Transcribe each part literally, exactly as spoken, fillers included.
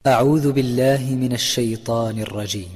أعوذ بالله من الشيطان الرجيم.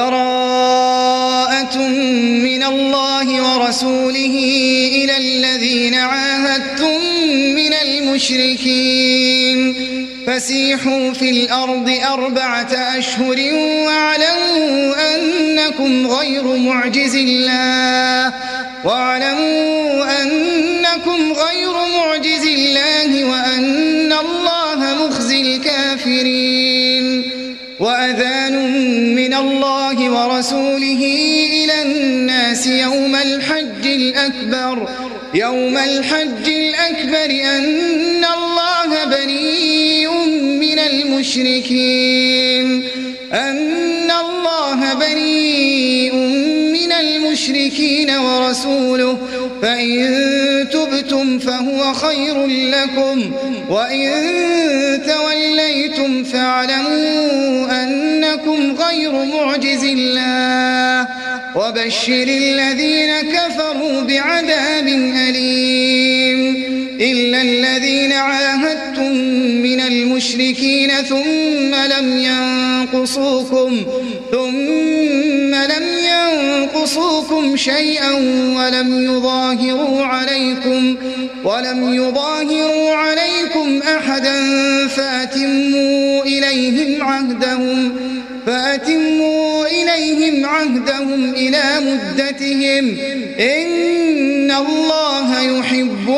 براءة من الله ورسوله إلى الذين عاهدتم من المشركين فسيحوا في الأرض أربعة أشهر واعلموا أنكم غير معجز الله واعلموا أنكم غير معجز الله وأن الله مخزي الكافرين. وأذان من الله ورسوله إلى الناس يوم الحج الأكبر يوم الحج الأكبر أن الله بريء من المشركين أن الله بريء من المشركين ورسوله فإن تبتم فهو خير لكم وإن توليتم فاعلموا أنكم غير معجز الله وبشر الذين كفروا بعذاب أليم. إلا الذين عاهدتم من المشركين ثم لم ينقصوكم ثم لم ينقصوكم شيئا ولم يظاهروا عليكم ولم يظاهروا عليكم أحدا فأتموا إليهم عهدهم فأتموا إليهم عهدهم إلى مدتهم إن الله يحب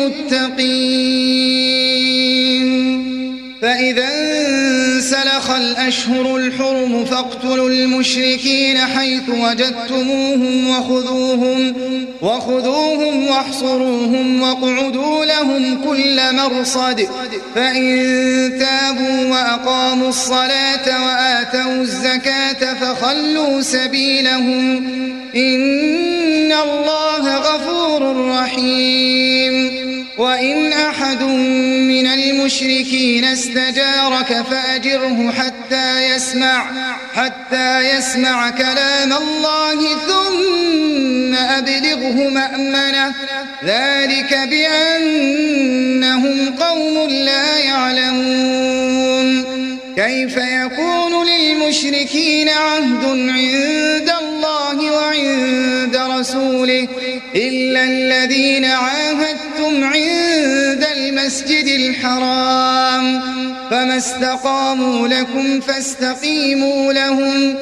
المتقين. فإذا انسلخ الأشهر الحرم فاقتلوا المشركين حيث وجدتموهم وخذوهم وخذوهم واحصروهم واقعدوا لهم كل مرصد فإن تابوا وأقاموا الصلاة وآتوا الزكاة فخلوا سبيلهم إن الله غفور رحيم. وإن أحد من المشركين استجارك فأجره حتى يسمع حتى يسمع كلام الله ثم أبلغه مأمنه ذلك بأنهم قوم لا يعلمون. كيف يكون للمشركين عهد عند الله وعند رسوله إلا الذين عاهدتم عند المسجد الحرام فما استقاموا لكم فاستقيموا لهم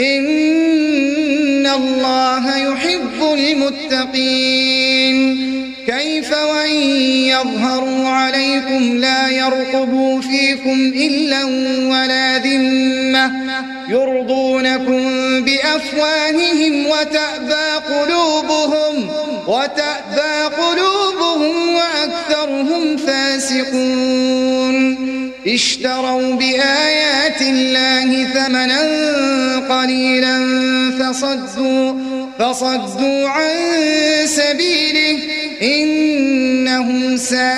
إن الله يحب المتقين. كيف وإن يظهروا عليكم لا يرقبوا فيكم إلا ولا ذمة يرضونكم بأفواههم وتأبى قلوبهم وتأبى قلوبهم وأكثرهم فاسقون. اشتروا بآيات الله ثمنا قليلا فصدوا فصدوا عن سبيله إنهم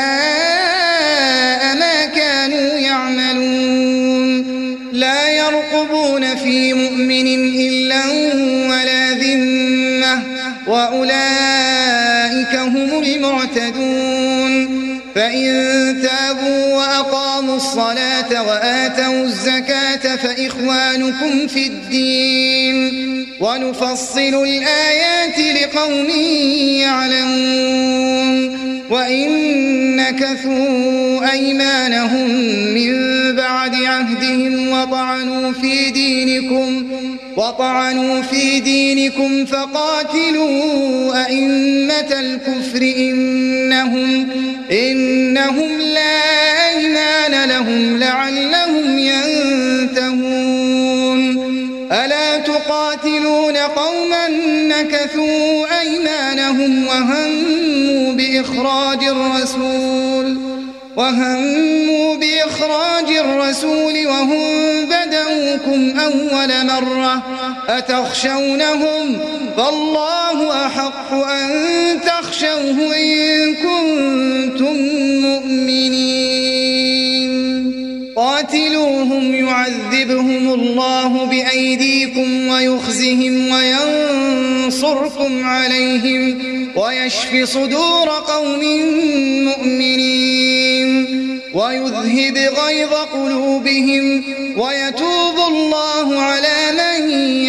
ساء ما كانوا يعملون. لا يرقبون في مؤمن إلا ولا ذمة وأولئك هم المعتدون. فإن تابوا وأقاموا الصلاة وآتوا الزكاة فإخوانكم في الدين ونفصل الآيات لقوم يعلمون. وإن نكثوا أيمانهم من بعد عهدهم وطعنوا في دينكم وطعنوا في دينكم فقاتلوا أئمة الكفر إنهم إنهم لا أيمان لهم لعلهم ينتهون. ألا تقاتلون قوما نكثوا أيمانهم وهموا بإخراج الرسول وهموا بإخراج الرسول وهم بدأوكم أول مرة أتخشونهم فالله أحق أن تخشوه إن كنتم مؤمنين. قاتلوهم يعذبهم الله بأيديكم ويخزهم وينصركم عليهم ويشف صدور قوم مؤمنين. ويذهب غيظ قلوبهم ويتوب الله على من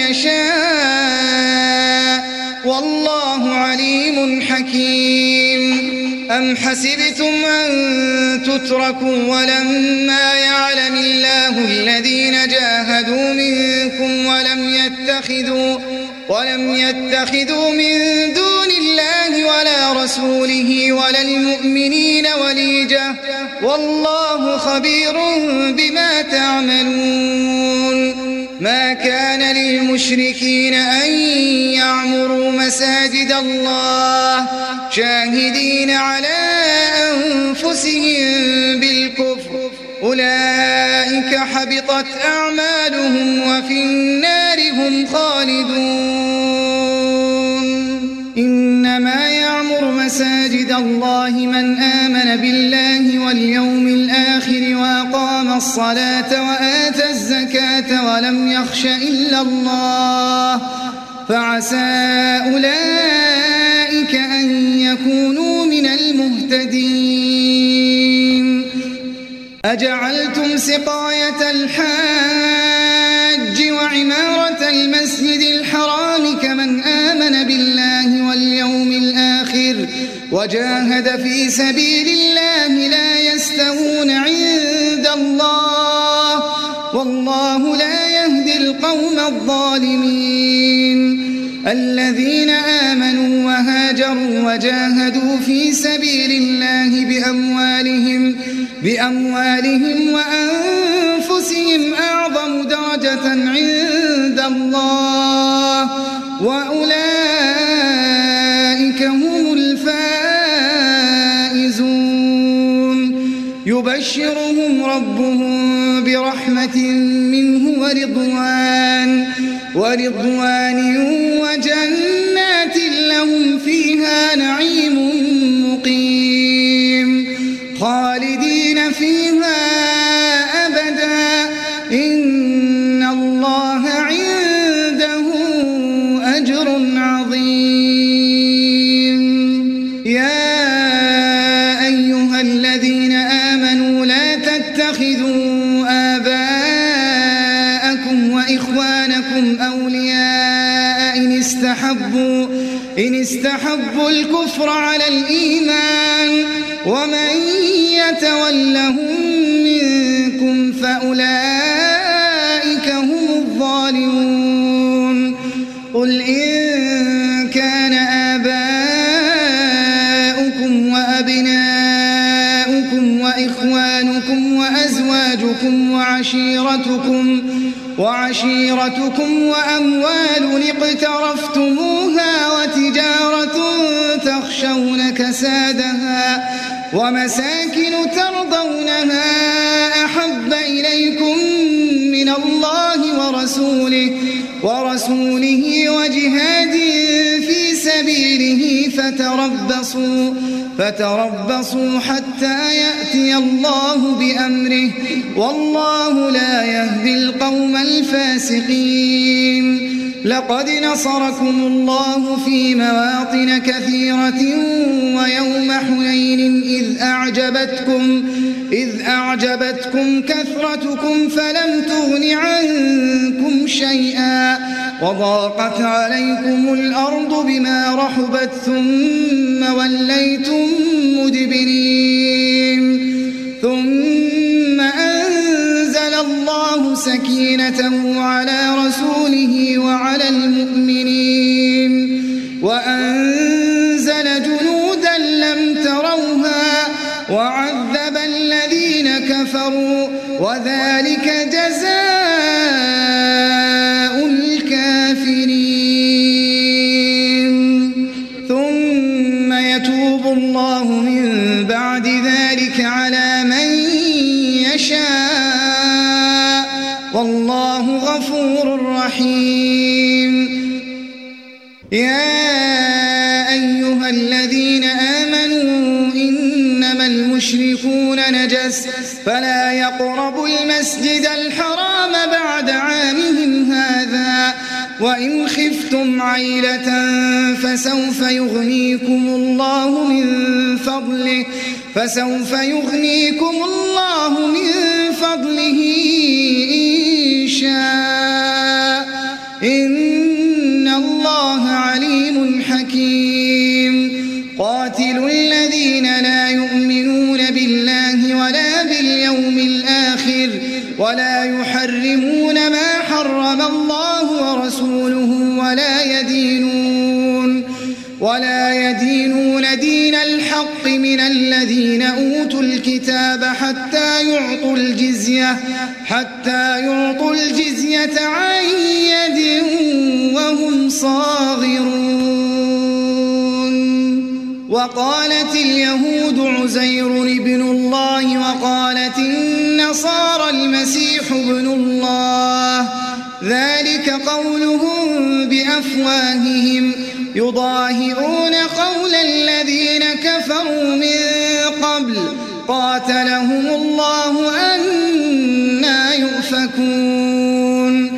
يشاء والله عليم حكيم. أم حسبتم أن تتركوا ولما يعلم الله الذين جاهدوا منكم ولم يتخذوا ولم يتخذوا من دون الله ولا رسوله ولا المؤمنين وليجة والله خبير بما تعملون. ما كان للمشركين أن يعمروا مساجد الله شاهدين على أنفسهم بالكفر أولئك حبطت أعمالهم وفي النار هم خالدون. إنما يعمر مساجد الله من آمن بالله واليوم الآخر وأقام الصلاة وآتى الزكاة ولم يخش إلا الله فعسى أولئك أن يكونوا من المهتدين. أجعلتم سقاية الحاج وعمارة المسجد الحرام كمن آمن بالله واليوم الآخر وجاهد في سبيل الله لا يستوون عند الله والله لا يهدي القوم الظالمين. الذين آمنوا وهاجروا وجاهدوا في سبيل الله بأموالهم بأموالهم وأنفسهم أعظم درجة عند الله وأولئك هم الفائزون. يبشرهم ربهم برحمة منه ورضوان ورضوان وجنات لهم فيها نعيم مقيم خالدين فيها أبدا إن الله عنده أجر عظيم. يا أيها الذين آمنوا لا تتخذوا آباءكم وإخوانكم أولياء إن استحبوا إن استحبوا الكفر على الإيمان ومن يتولهم منكم فأولئك هم الظالمون. قل إن كان آباؤكم وأبناؤكم وإخوانكم وأزواجكم وعشيرتكم وعشيرتكم وأموال اقترفتموها وتجارة تخشون كسادها ومساكن ترضونها أحب إليكم من الله ورسوله ورسوله وجهاد في سبيله فتربصوا فتربصوا حتى يأتي الله بأمره والله لا يهدي القوم الفاسقين. لقد نصركم الله في مواطن كثيرة ويوم حنين إذ أعجبتكم إذ أعجبتكم كثرتكم فلم تغن عنكم شيئا وضاقت عليكم الأرض بما رحبت ثم وليتم مدبرين. ثم أنزل الله سكينته على رسوله وعلى المؤمنين وأنزل جنودا لم تروها وعذب الذين كفروا وذلك جزاء الكافرين. ثم يتوب الله من بعد ذلك على من يشاء والله غفور رحيم. يا أيها الذين آمنوا إنما المشركون نجس فلا يقربوا المسجد الحرام بعد عامهم هذا وإن خفتم عيلة فسوف يغنيكم الله من فضله فسوف يغنيكم الله من فضله إن شاء إن الله عليم حكيم قاتلوا الذين لا يؤمنون بالله ولا باليوم الآخر ولا يحرمون ما حرم الله ورسوله ولا يدينون ولا يدينون دين الحق من الذين أوتوا الكتاب حتى يعطوا الجزية حتى يعطوا الجزية عن يد وهم صاغرون. وقالت اليهود عزير ابن الله وقالت النصارى المسيح ابن الله ذلك قولهم بأفواههم يضاهئون قول الذين كفروا من قبل قاتلهم الله أنى يؤفكون.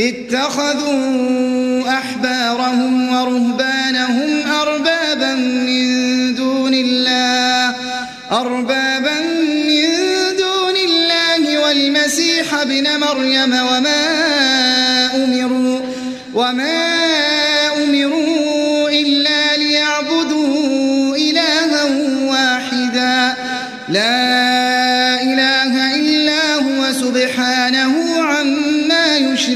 اتخذوا أحبارهم ورهبانهم أربابا من دون الله أربابا من دون الله والمسيح ابن مريم وما أمروا وما أمروا إلا ليعبدوا إلها واحدا لا إله إلا هو سبحانه عما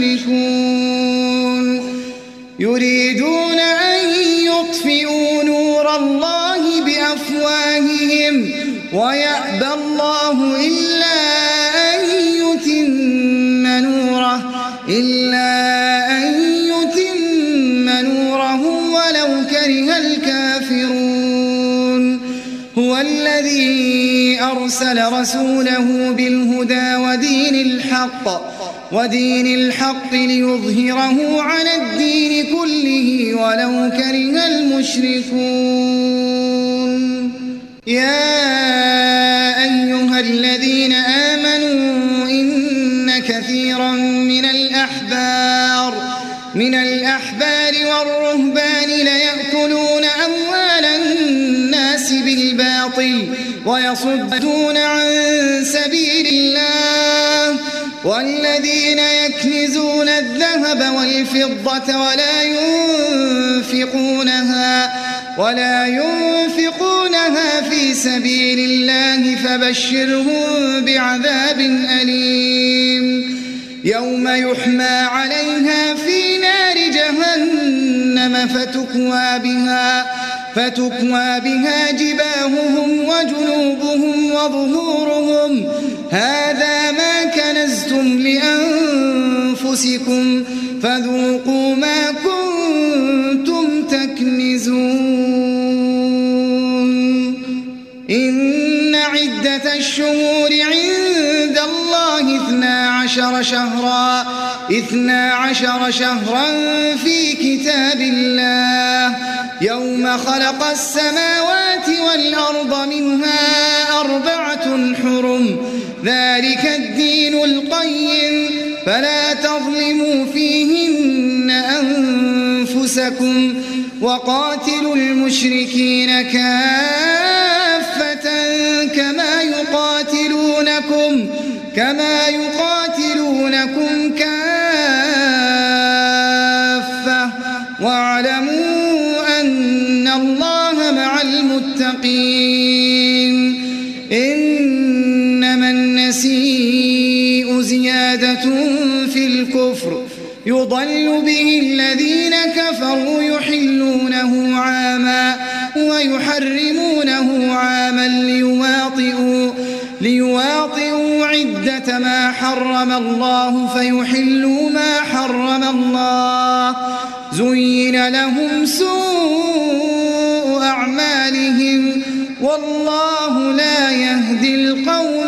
يشركون. يريدون أن يطفئوا نور الله بأفواههم ويأبى الله إلا أن يتم نوره إلا أن يتم نوره ولو كره الكافرون. هو الذي أرسل رسوله بالهدى ودين الحق ودين الحق ليظهره على الدين كله ولو كره المشركون. يا أيها الذين آمنوا إن كثيرا من الأحبار من الأحبار والرهبان ليأكلون أموال الناس بالباطل ويصدون عن سبيل الله والذين يكنزون الذهب والفضة ولا ينفقونها ولا ينفقونها في سبيل الله فبشرهم بعذاب أليم يوم يحمى عليها في نار جهنم فتكوى بها فتكوى بها جباههم وجنوبهم وظهورهم هذا ما كنزتم لأنفسكم فذوقوا ما كنتم تكنزون. إن عدة الشهور عند الله اثنا عشر شهرا اثنا عشر شهرا في كتاب الله يوم خلق السماوات والأرض منها أربعة حرم ذلك الدين القيم فلا تظلموا فيهن أنفسكم وقاتلوا المشركين كافة كما يقاتلونكم كما يقاتلونكم كافة واعلموا أن الله مع المتقين. إنما النسيء زيادة في الكفر يضل به الذين كفروا يحلونه عاما ويحرمونه عاما ليواطئوا ليواطئوا عدة ما حرم الله فيحلوا ما حرم الله زين لهم سوء أعمالهم والله لا يهدي القوم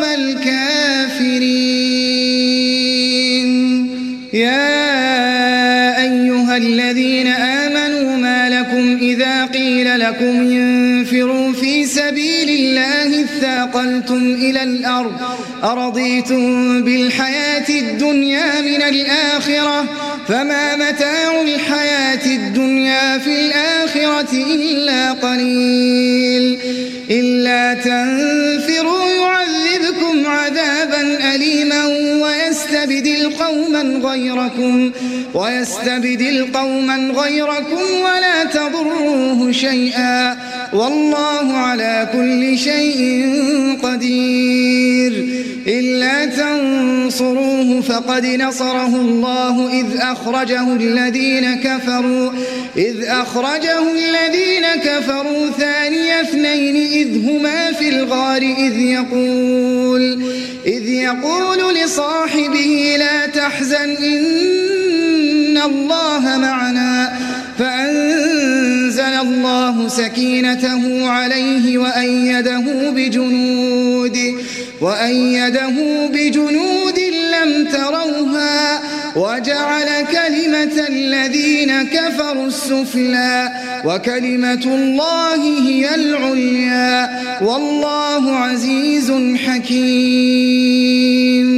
الكافرين. يا أيها الذين آمنوا ما لكم إذا قيل لكم انفروا في سبيل الله اثاقلتم إلى الأرض أرضيتم بالحياة الدنيا من الآخرة فما متاع الحياة الدنيا في الآخرة إلا قليل إلا تنفروا يعذبكم عذابا أليما ويستبدل قوما غيركم ويستبدل قوما غيركم ولا تضروه شيئا والله على كل شيء قدير إلا تنصروه فقد نصره الله إذ أخرجه الذين كفروا إذ أخرجه الذين كفروا ثاني اثنين إذ هما في الغار إذ يقول إذ يقول لصاحبه لا تحزن إن الله معنا فأنزل الله سكينته عليه وأيده بجنود وأيده بجنود لم تروها وجعل كلمة الذين كفروا السفلى وكلمة الله هي العليا والله عزيز حكيم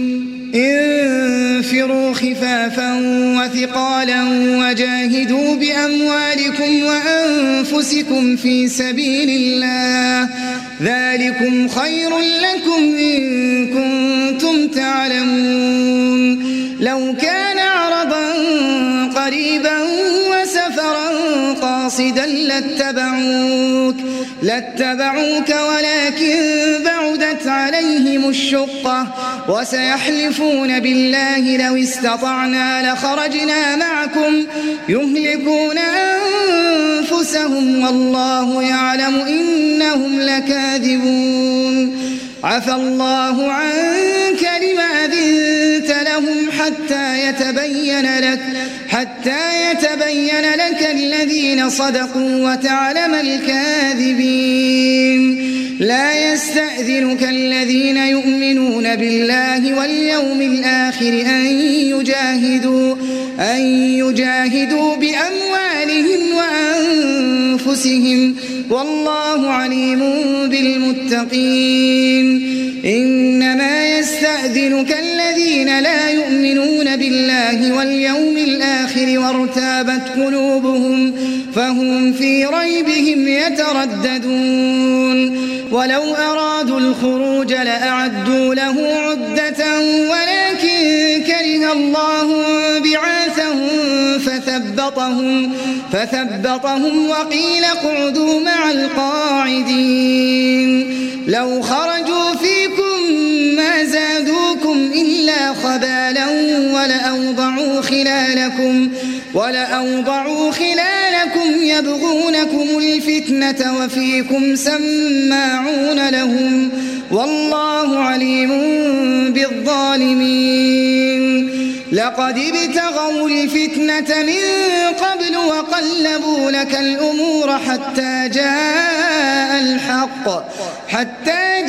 انفروا خفافا وثقالا وجاهدوا بأموالكم وأنفسكم في سبيل الله ذلكم خير لكم إن كنتم تعلمون لو كان عرضا قريبا وسفرا قاصدا لاتبعوك لاتبعوك ولكن بعدت عليهم الشقة وسيحلفون بالله لو استطعنا لخرجنا معكم يهلكون أنفسهم والله يعلم إنهم لكاذبون عفى الله عنك لما أذنت لهم حتى يتبين لك حتى يتبين لك الذين صدقوا وتعلم الكاذبين لا يستأذنك الذين يؤمنون بالله واليوم الآخر أن يجاهدوا أن يجاهدوا بأموالهم وأنفسهم والله عليم بالمتقين إنما يستأذنك الذين لا يؤمنون بالله واليوم الآخر وارتابت قلوبهم فهم في ريبهم يترددون ولو أرادوا الخروج لأعدوا له عدة ولكن كره الله بعاثهم فثبطهم, فثبطهم وقيل اقعدوا مع القاعدين لو خرجوا فيكم ما زادوكم إلا خبالا ولأوضعوا خلالكم ولأوضعوا خلالكم يبغونكم الفتنة وفيكم سماعون لهم والله عليم بالظالمين لقد ابتغوا الفتنة من قبل وقلبوا لك الأمور حتى جاء الحق حتى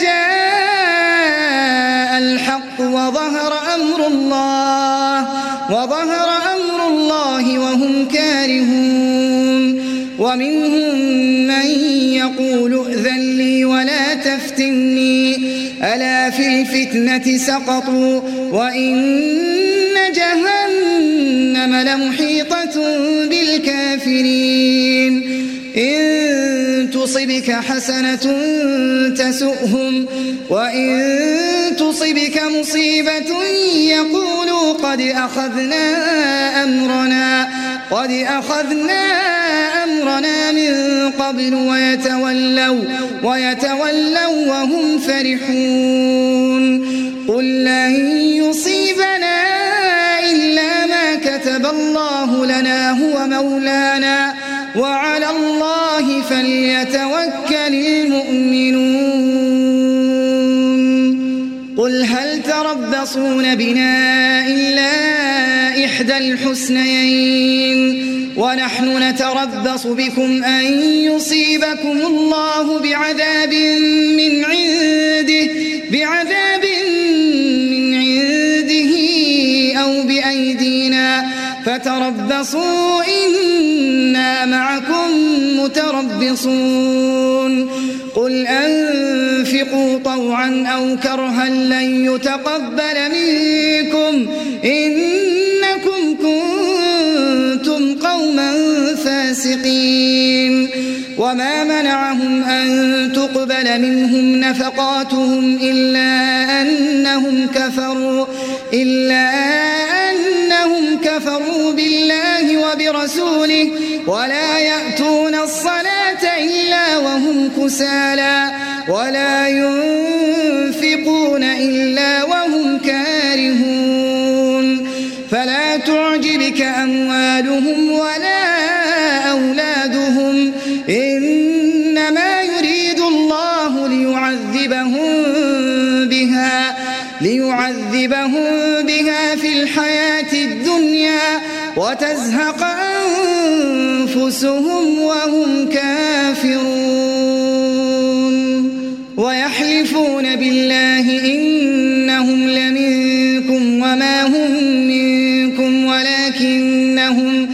جاء الحق وظهر أمر الله وظهر أمر الله وهم كارهون ومنهم من يقول ائذن لي ولا تفتني ألا في الفتنة سقطوا وإن جهنم لمحيطة بالكافرين إن تصبك حسنة تسؤهم وإن تصبك مصيبة يقولوا قد أخذنا أمرنا قد أخذنا أمرنا من قبل ويتولوا ويتولوا وهم فرحون قل لن يصيبنا إلا ما كتب الله لنا هو مولانا وعلى الله فليتوكل المؤمنون قل هل تربصون بنا إلا إحدى الحسنيين ونحن نتربص بكم أن يصيبكم الله بعذاب من عنده بعذاب من عنده أو بأيدينا فتربصوا إنا معكم متربصون قل أنفقوا طوعا أو كرها لن يتقبل منكم إن الفاسقين. وما منعهم أن تقبل منهم نفقاتهم إلا أنهم كفروا إلا أنهم كفروا بالله وبرسوله ولا يأتون الصلاة إلا وهم كسالى ولا ينفقون إلا وهم كارهون. فلا تعجبك أموالهم ولا أولادهم إنما يريد الله ليعذبهم بها ليعذبهم بها في الحياة الدنيا وتزهق أنفسهم وهم كافرون. ويحلفون بالله إنهم لمنكم وما هم منكم ولكنهم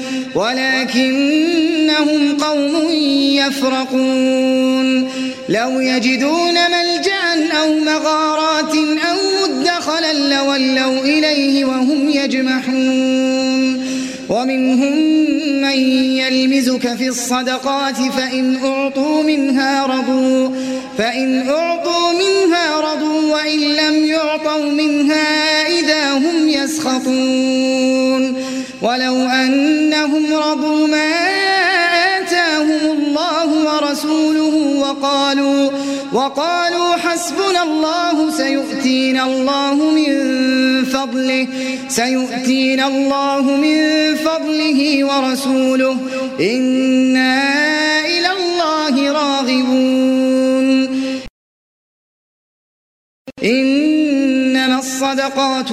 ولكنهم قوم يفرقون. لو يجدون ملجأ أو مغارات أو مدخلا لولوا إليه وهم يجمحون. ومنهم من يلمزك في الصدقات فإن أعطوا منها رضوا فإن أعطوا منها رضوا وإن لم يعطوا منها إذا هم يسخطون. ولو أنهم رضوا ما آتاهم الله ورسوله وقالوا وقالوا حسبنا الله سيؤتينا الله من فضله سيؤتينا الله من فضله ورسوله إنا إلى الله راغبون. إنما الصدقات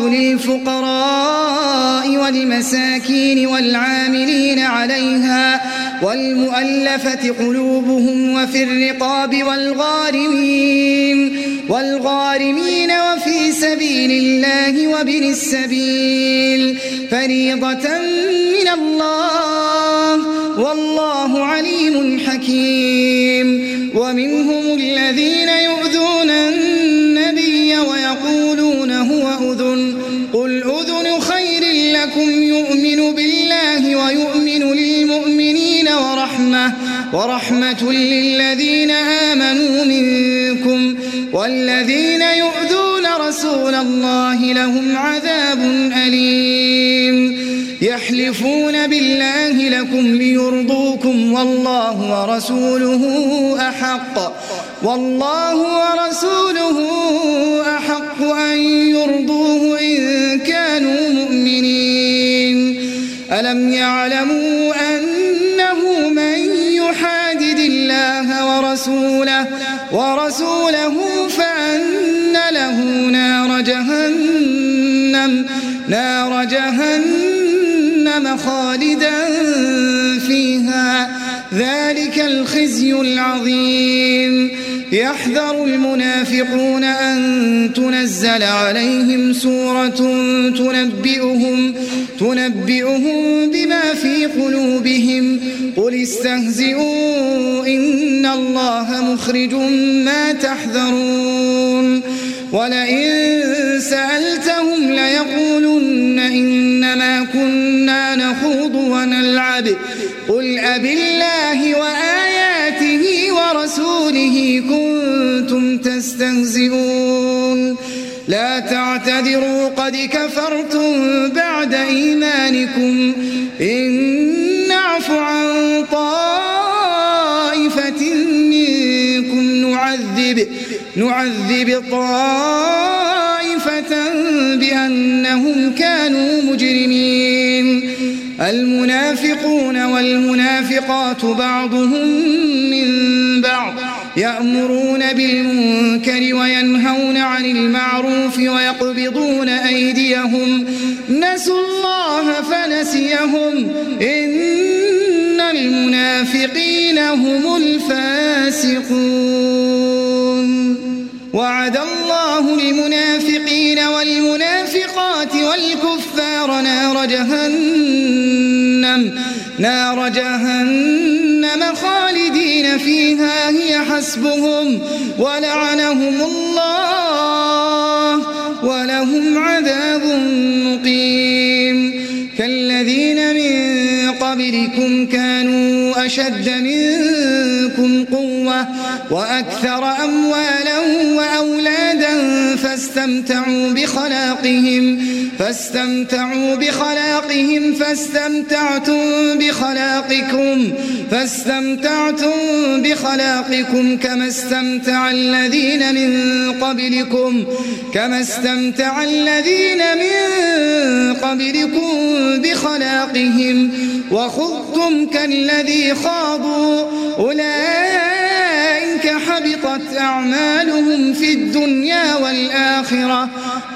للفقراء والمساكين والعاملين عليها والمؤلفة قلوبهم وفي الرقاب والغارمين والغارمين وفي سبيل الله وابن السبيل فريضة من الله والله عليم حكيم. ومنهم الذين يؤذون النبي ويقولون هو أذن قل أذن خير لكم يؤمن بالله ويؤمن للمؤمنين ورحمة ورحمة للذين آمنوا منكم والذين يؤذون رسول الله لهم عذاب أليم. يحلفون بالله لكم ليرضوكم والله ورسوله أحق والله ورسوله أحق أن يرضوه إن كانوا مؤمنين. ألم يعلموا أنه من يحادد الله ورسوله ورسوله فأن له نار جهنم نار جهنم خالدا فيها ذلك الخزي العظيم. يحذر المنافقون أن تنزل عليهم سورة تنبئهم تنبئهم بما في قلوبهم قل استهزئوا إن الله مخرج ما تحذرون. ولئن سألتهم ليقولن إنما كنا نخوض ونلعب قل أبالله وآياته ورسوله كنتم تستهزئون. لا تعتذروا قد كفرتم بعد إيمانكم إن نعف عن طائفة منكم نعذب نعذب طائفة بأنهم كانوا مجرمين. المنافقون والمنافقات بعضهم من بعض يأمرون بالمنكر وينهون عن المعروف ويقبضون أيديهم نسوا الله فنسيهم إن المنافقين هم الفاسقون. وعد الله المنافقين والمنافقات والكفار نار جهنم نار جهنم خالدين فيها هي حسبهم ولعنهم الله ولهم عذاب مقيم. كالذين من قبلكم كانوا أشد منكم قوة وأكثر أموالا وأولادا فاستمتعوا بخلاقهم فاستمتعوا بخلاقهم فاستمتعتم بخلاقكم فاستمتعتم بخلاقكم كما استمتع الذين من قبلكم كما استمتع الذين من قبلكم بخلاقهم وخضتم كالذي خاضوا أولئك حبطت أعمالهم في الدنيا والآخرة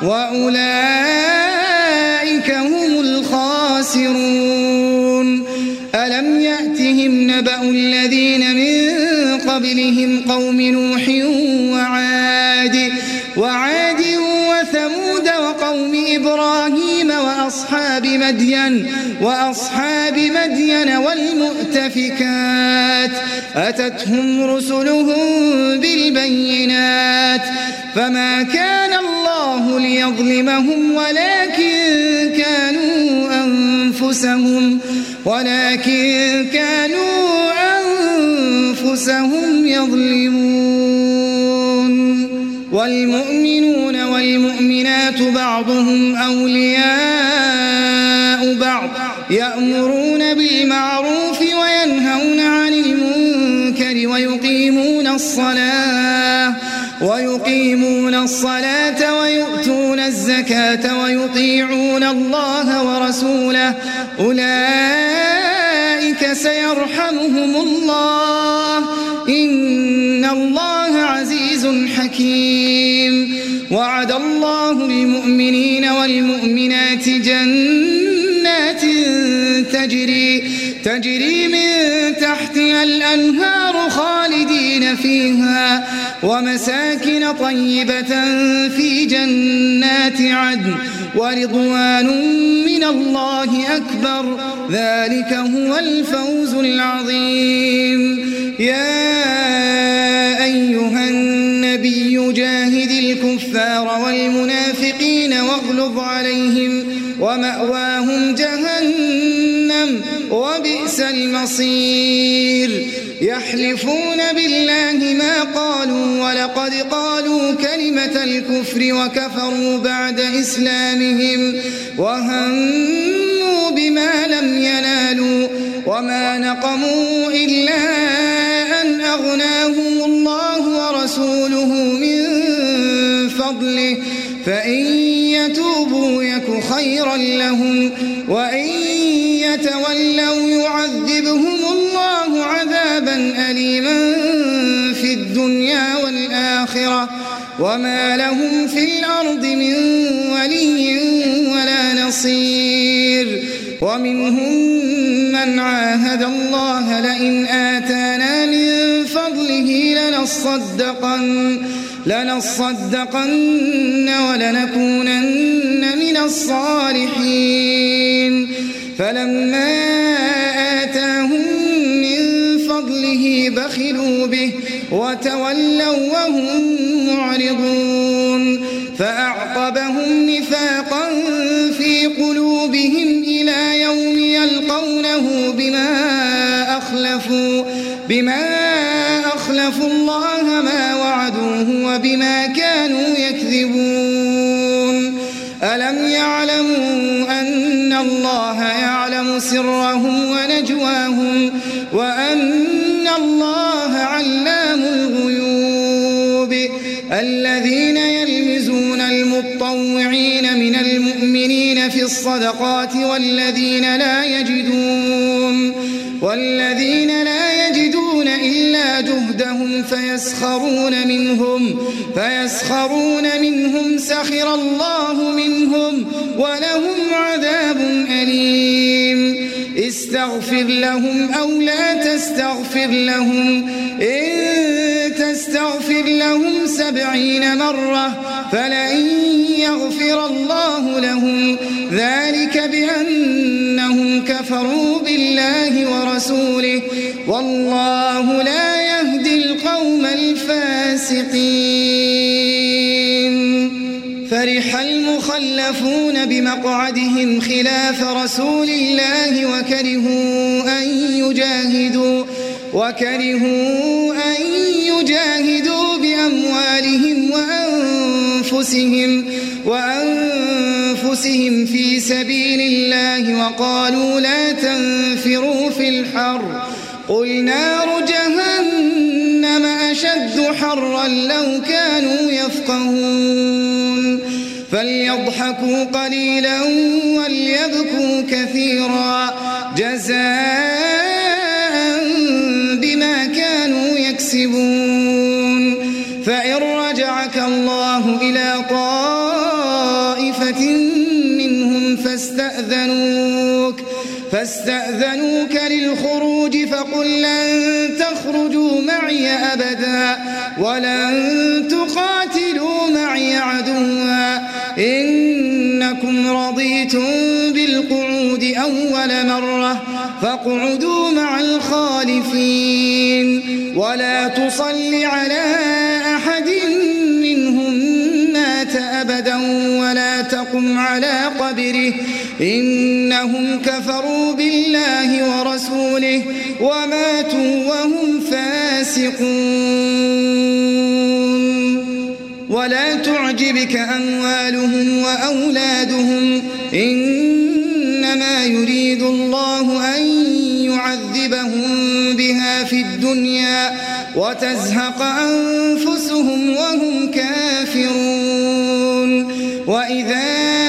وأولئك هم الخاسرون. ألم يأتهم نبأ الذين من قبلهم قوم نوح وعاد وعاد وثمود وقوم إبراهيم وأصحاب مدين وأصحاب مدين والمؤتفكات أتتهم رسلهم بالبينات فما كان الله ليظلمهم ولكن كانوا أنفسهم ولكن كانوا أنفسهم يظلمون. والمؤمنون والمؤمنات بعضهم أولياء بعض يأمرون بالمعروف وينهون عن المنكر ويقيمون الصلاة ويقيمون الصلاة ويؤتون الزكاة ويطيعون الله ورسوله أولئك سيرحمهم الله إن الله عزيز حكيم. وعد الله المؤمنين والمؤمنات جنات تجري تجري من تحتها الأنهار خالدين فيها ومساكن طيبة في جنات عدن ورضوان من الله أكبر ذلك هو الفوز العظيم. يا أيها النبي جاهد الكفار والمنافقين واغلظ عليهم ومأواهم جهنم وبئس المصير. يحلفون بالله ما قالوا ولقد قالوا كلمة الكفر وكفروا بعد إسلامهم وهموا بما لم ينالوا وما نقموا إلا أن أغناهم الله ورسوله من فضله فإن يتوبوا يك خيرا لهم وإن يتولوا يعذبهم الله عذابا أليما في الدنيا والآخرة وما لهم في الأرض من ولي ولا نصير. ومنهم من عاهد الله لئن آتانا من فضله لنصدقن لنصدقن ولنكونن من الصالحين فلما آتاهم من فضله بخلوا به وتولوا وهم معرضون فأعقبهم نفاقا في قلوبهم إلى يوم يلقونه بما أخلفوا بما أخلفوا الله ما وعدوه وبما كانوا يكذبون. ألم يعلموا أن الله يعلم سرهم ونجواهم وأن الله علام الغيوب. الذين يلمزون المطوعين من المؤمنين في الصدقات والذين لا يجدون والذين لا يجدون إلا جهدهم فيسخرون منهم فيسخرون منهم سخر الله منهم ولهم عذاب أليم. استغفر لهم أو لا تستغفر لهم إن تستغفر لهم سبعين مرة فلن يغفر الله لهم ذلك بأنهم كفروا بالله ورسوله والله لا يهدي القوم الفاسقين. فرح المخلفون بمقعدهم خلاف رسول الله وكرهوا أن يجاهدوا وكرهوا أن يجاهدوا بأموالهم وأنفسهم وأنفسهم في سبيل الله وقالوا لا تنفروا في الحر قل نار جهنم أشد حرا لو كانوا يفقهون فليضحكوا قليلا وليبكوا كثيرا جزاء بما كانوا يكسبون فإن رجعك الله إلى طائفة منهم فاستأذنوك فاستأذنوك للخروج فقل لن تخرجوا معي أبدا ولن تقاتلوا معي عدوا إنكم رضيتم بالقعود أول مرة فاقعدوا مع الخالفين ولا تصل على أحد منهم مات أبدا ولا تقم على قبره إنهم كفروا بالله ورسوله وماتوا وهم فاسقون ولا تعجبك أموالهم وأولادهم إنما يريد الله أن يعذبهم بها في الدنيا وتزهق أنفسهم وهم كافرون وإذا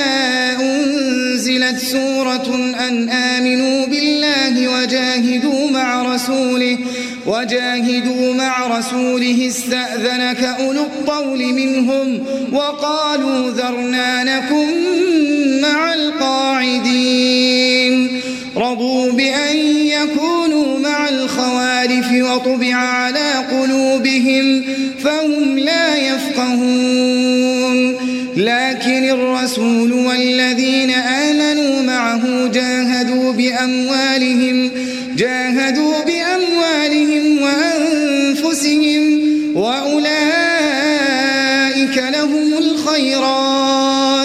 أنزلت سورة أن آمنوا بالله وجاهدوا مع رسوله وجاهدوا مع رسوله استأذنك أولو الطول منهم وقالوا ذرنا نكن مع القاعدين رضوا بأن يكونوا مع الخوالف وطبع على قلوبهم فهم لا يفقهون لكن الرسول والذين آمنوا معه جاهدوا بأموالهم جاهدوا بأموالهم وأنفسهم وأولئك لهم الخيرات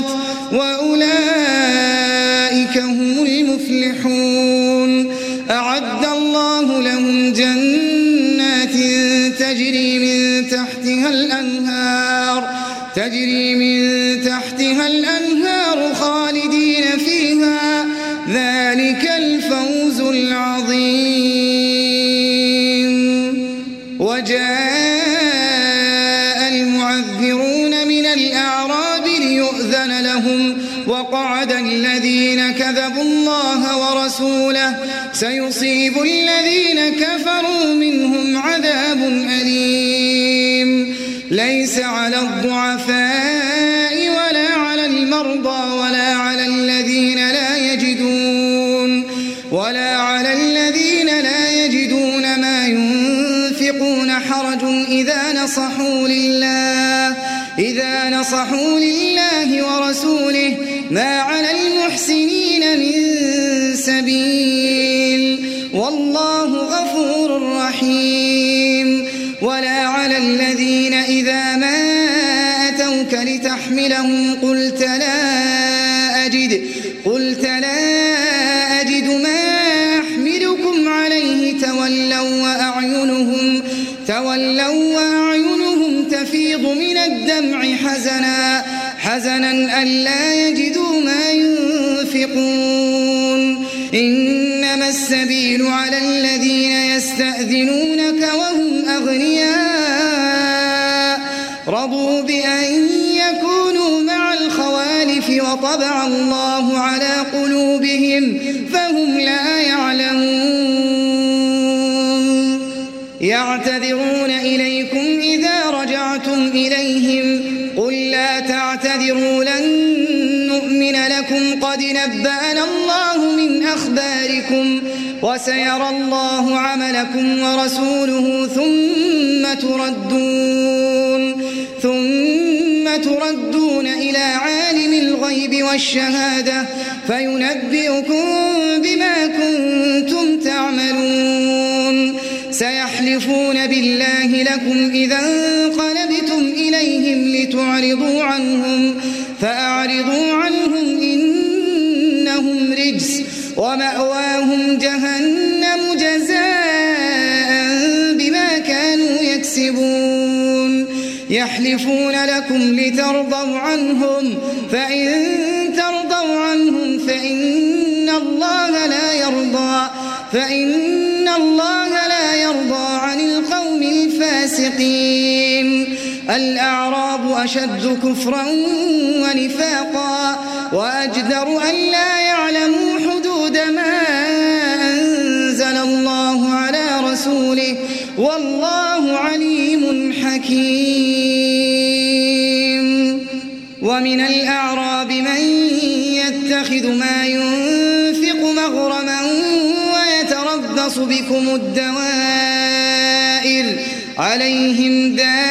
وأولئك هم المفلحون أعد الله لهم جنات تجري من تحتها الأنهار تجري من تحتها الأنهار خالدين فيها ذلك الفوز العظيم وجاء المعذرون من الأعراب ليؤذن لهم وقعد الذين كذبوا الله ورسوله سيصيب الذين كفروا منهم عذاب أليم ليس على الضعفاء ولا على المرضى ولا على الذين لا يجدون ولا على الذين لا يجدون ما ينفقون حرج إذا نصحوا لله إذا نصحوا لله ورسوله ما على المحسنين من سبيل والله غفور رحيم ولا على الذين إذا ما أتوك لتحملهم قلت لا أجد قلت لا أجد ما أحملكم عليه تولوا وأعينهم تولوا وأعينهم تفيض من الدمع حزنا حزنا ألا يجدوا ما ينفقون إنما السبيل على الذين يستأذنونك وهم أغنياء رضوا بأن يكونوا مع الخوالف وطبع الله على قلوبهم فهم لا يعلمون يعتذرون إليكم إذا رجعتم إليهم قل لا تعتذروا لن نؤمن لكم قد نبأنا الله من أخباركم وسيرى الله عملكم ورسوله ثم تردون ثم تردون إلى عالم الغيب والشهادة فينبئكم بما كنتم تعملون سيحلفون بالله لكم إذا انقلبتم إليهم لتعرضوا عنهم فأعرضوا عنهم إنهم رجس ومأواهم جهنم جزاء بما كانوا يكسبون يحلفون لكم لترضوا عنهم فإن ترضوا عنهم فإن الله لا يرضى فإن الله لا يرضى عن القوم الفاسقين الأعراب أشد كفرا ونفاقا وأجدر أن لا يعلموا حدود ما أنزل الله على رسوله والله عليم حكيم ومن الأعراب من يتخذ ما ينفق مغرما ويتربص بكم الدوائر عليهم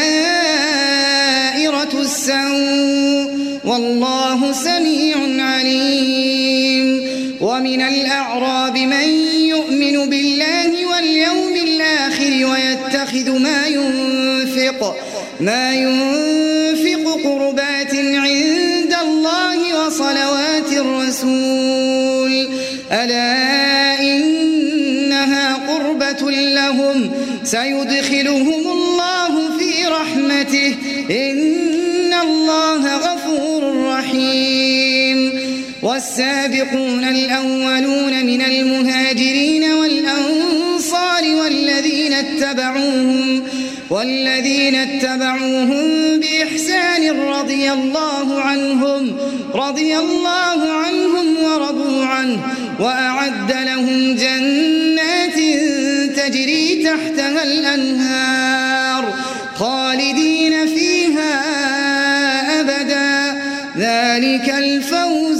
دائرة السوء والله سميع عليم ومن الأعراب من يؤمن بالله واليوم الآخر ويتخذ ما ينفق ما ينفق قربات عند الله وصلوات الرسول ألا إنها قربة لهم سيدخلهم الله في رحمته إن الله غفور رحيم والسابقون الأولون من المهاجرين والأنصار والذين اتبعوهم والذين اتبعوهم بإحسان رضي الله عنهم رضي الله عنهم ورضوا عنه وأعد لهم جنات تجري تحتها الأنهار خالدين فيها أبدا ذلك الفوز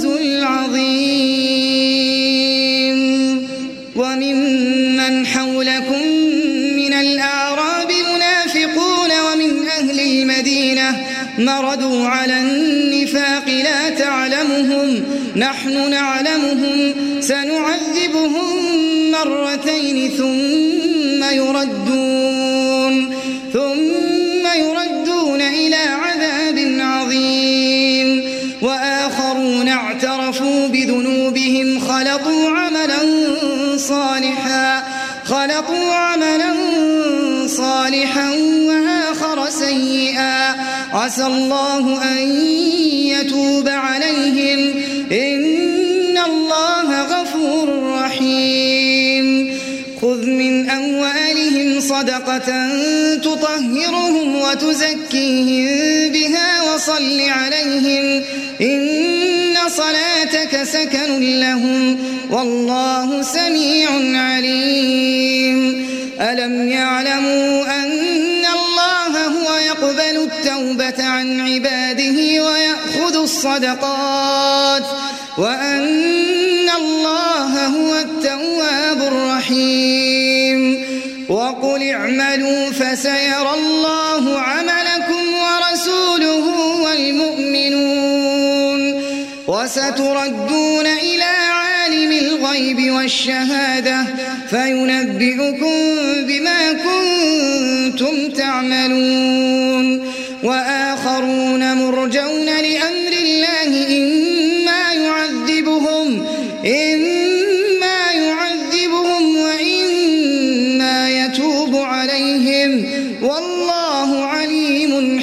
العظيم وممن حولكم من الأعراب منافقون ومن أهل المدينة مردوا على النفاق لا تعلمهم نحن نعلمهم سنعذبهم مرتين ثم يردون ثم يردون إلى عذاب عظيم وآخرون اعترفوا بذنوبهم خلطوا عملا صالحا خلطوا عملا صالحا وآخر سيئا عسى الله أن يتوب عليهم إن الله غفور رحيم خذ من أموالهم صدقة تطهرهم وتزكيهم بها وصل عليهم إن صلاتك سكن لهم والله سميع عليم ألم يعلموا أن الله هو يقبل التوبة عن عباده ويأخذ الصدقات وأن الله هو التواب الرحيم وقل اعملوا فسيرى الله عملكم ورسوله والمؤمنون وستردون إلى عالم الغيب والشهادة فينبئكم بما كنتم تعملون وآخرون مرجون لأمر الله إما يعذبهم إما يعذبهم وإما يتوب عليهم والله عليم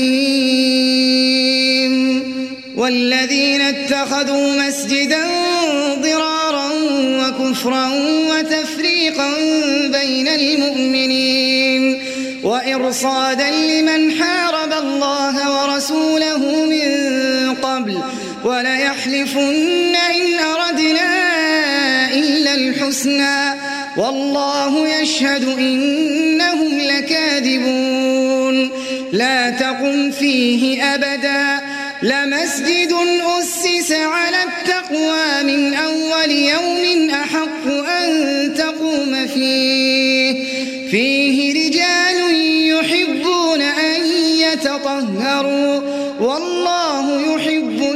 حكيم والذين اتخذوا مسجدا ضرارا وكفرا وتفريقا بين المؤمنين وإرصادا لمن حارب الله ورسوله من قبل وليحلفن إن أردنا إلا الحسنى والله يشهد إنهم لكاذبون لا تقم فيه أبدا لمسجد أسس على التقوى من أول يوم أحق أن تقوم فيه فيه رجال يحبون أن يتطهروا والله يحب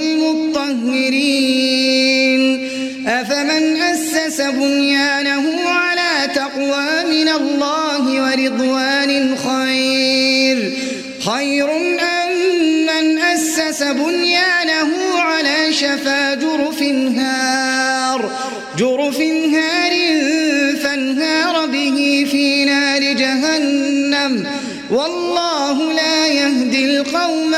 المطهرين أفمن أسس بنيانه على تقوى من الله ورضوان خير خير أم من أسس بنيانه جرف هار فانهار به في نار جهنم والله لا يهدي القوم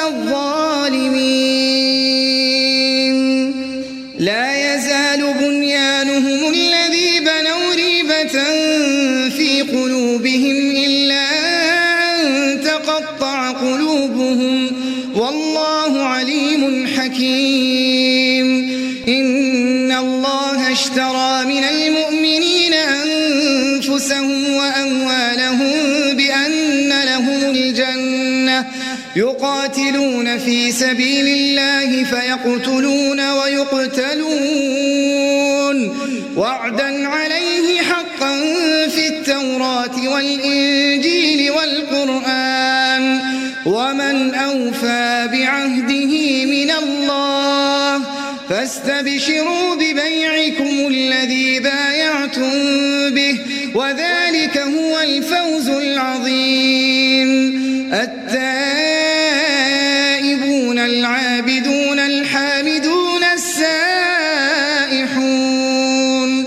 الظالمين لا يزال بنيانهم الذي بنوا ريبة في قلوبهم إلا أن تقطع قلوبهم والله عليم حكيم إن الله اشترى من المؤمنين أنفسهم وأموالهم بأن لهم الجنة يقاتلون في سبيل الله فيقتلون ويقتلون وعدا عليه حقا في التوراة والإنجيل والقرآن ومن أوفى بعهده من الله فاستبشروا ببيعكم الذي بايعتم به وذلك هو الفوز العظيم التائبون العابدون الحامدون السائحون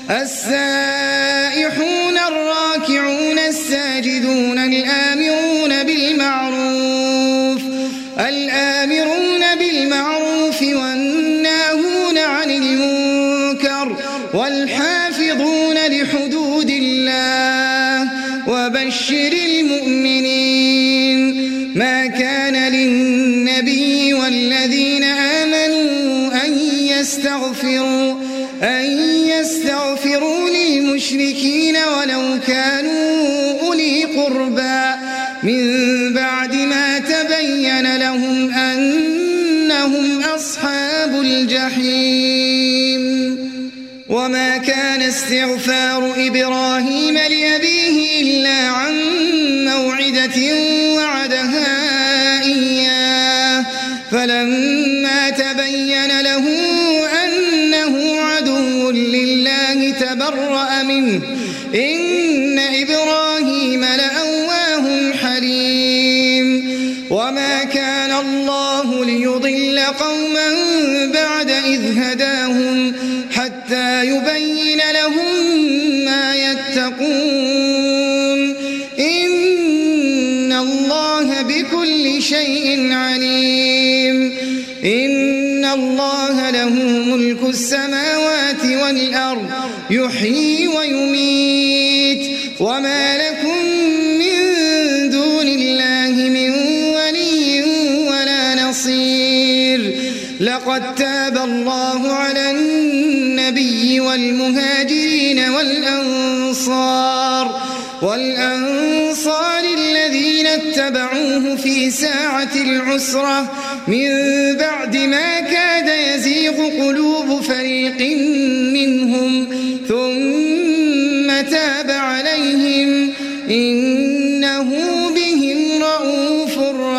السائحون الراكعون الساجدون الآمرون بالمعروف الآمرون بالمعروف والناهون عن المنكر والحافظون لحدود الله وبشر المؤمنين ما كان للنبي والذين آمنوا أن يستغفروا أن يستغفروا للمشركين ولو كانوا أولي قربى من بعد ما تبين لهم أنهم أصحاب الجحيم وما كان استغفار إبراهيم لأبيه إلا عن موعدة وعدها إياه فلما تبين له أنه عدو لله تبرأ منه إن إبراهيم لأواه حليم وما كان الله ليضل قوما بعد إذ هداهم حتى يبين لهم ما يتقون إن الله بكل شيء عليم إن الله له ملك السماوات والأرض يحيي ويميت وما لكم من دون الله من ولي ولا نصير لقد تاب الله على النبي والمهاجرين والأنصار والأنصار الذين اتبعوه في ساعة العسرة من بعد ما كاد يزيغ قلوب فريق منهم ثم تاب عليهم إنه بهم رءوف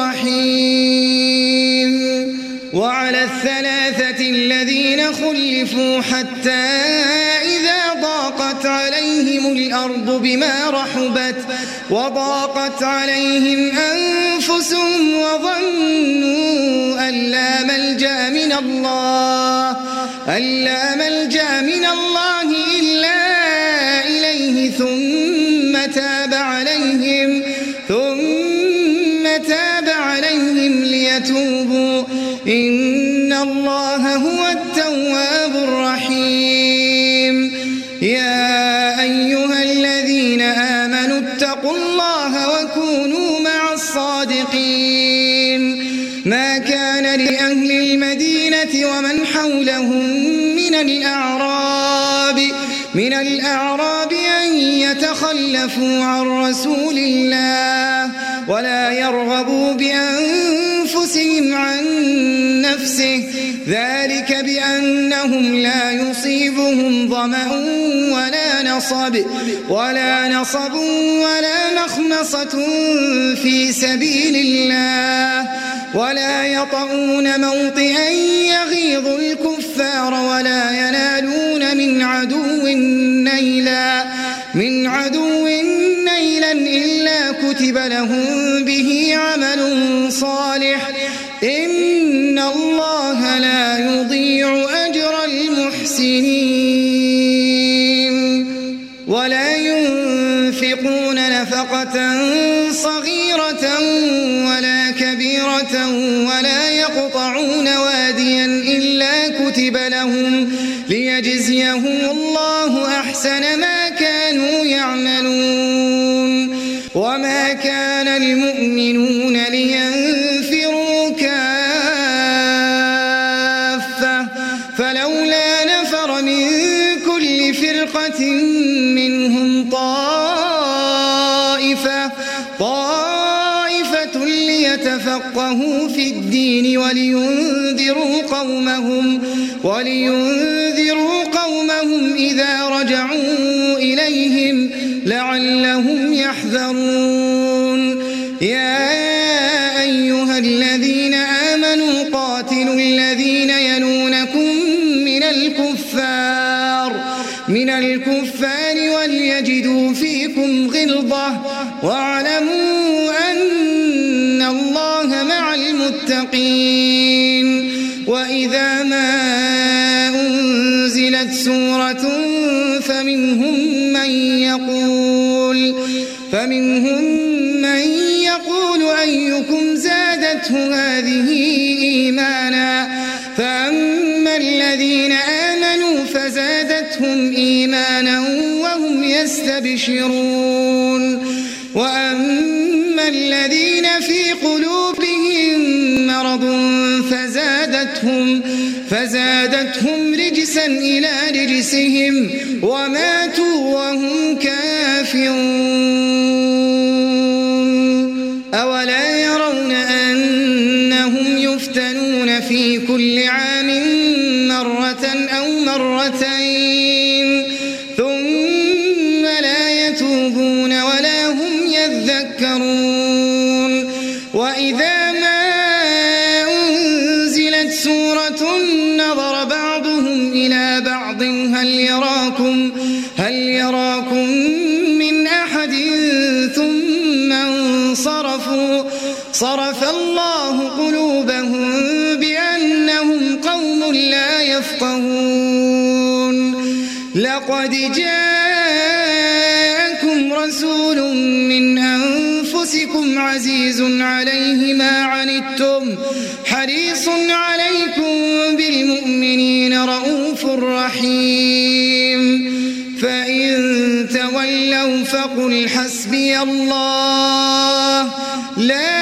رحيم وعلى الثلاثة الذين خلفوا حتى إذا ضاقت عليهم الأرض بما رحبت وضاقت عليهم أنفسهم وظنوا أن لا ملجأ من الله أن لا ملجأ من الله إلا إليه ثم تاب عليهم ثم تاب عليهم ليتوبوا إن الله هو التواب الرحيم يا أيها الذين آمنوا اتقوا الله وكونوا مع الصادقين ما كان لأهل المدينة ومن حولهم من الأعراب من الأعراب أن يتخلفوا عن رسول الله ولا يرغبوا بأنفسهم عن نفسه ذلك بأنهم لا يصيبهم ظمأ ولا نصب ولا نصب ولا مخمصة في سبيل الله ولا يطؤون موطئا يغيظ الكفار ولا ينالون من عدو نيلا من عدو نيلا إلا كتب لهم به عمل صالح إن الله لا يضيع أجر المحسنين ولا ينفقون نفقة صغيرة ولا كبيرة ولا يقطعون واديا إلا كتب لهم ليجزيهم الله أحسن ما كانوا يعملون. وما كان المؤمنون لينفروا كافة فلولا نفر من كل فرقة منهم طائفة طائفة ليتفقهوا في الدين ولينذروا قومهم ولينذروا قومهم إذا رجعوا إليهم لعلهم يحذرون. يا أيها الذين آمنوا قاتلوا الذين يلونكم من الكفار من الكفار وليجدوا فيكم غلظة واعلموا أن الله مع المتقين. وإذا ما أنزلت سورة فمنهم من يقول فمنهم من يقول أيكم زادته هذه إيمانا فأما الذين آمنوا فزادتهم إيمانا وهم يستبشرون وأما الذين في قلوبهم مرض فزادتهم فزادتهم رجسا إلى رجسهم وماتوا وهم كافرون. أولا يرون أنهم يفتنون في كل عام مرة أو مرتين ثم لا يتوبون ولا هم يذكرون. وإذا ما أنزلت سورة نظر بعضهم إلى بعض هل يراكم هل يراكم من أحد ثم انصرفوا صرف الله قلوبهم بأنهم قوم لا يفقهون. لقد جاءكم رسول من أنفسكم عزيز عليه ما عنتم حريص عليكم بالمؤمنين رؤوف رحيم. فإن تولوا فقل حسبي الله لا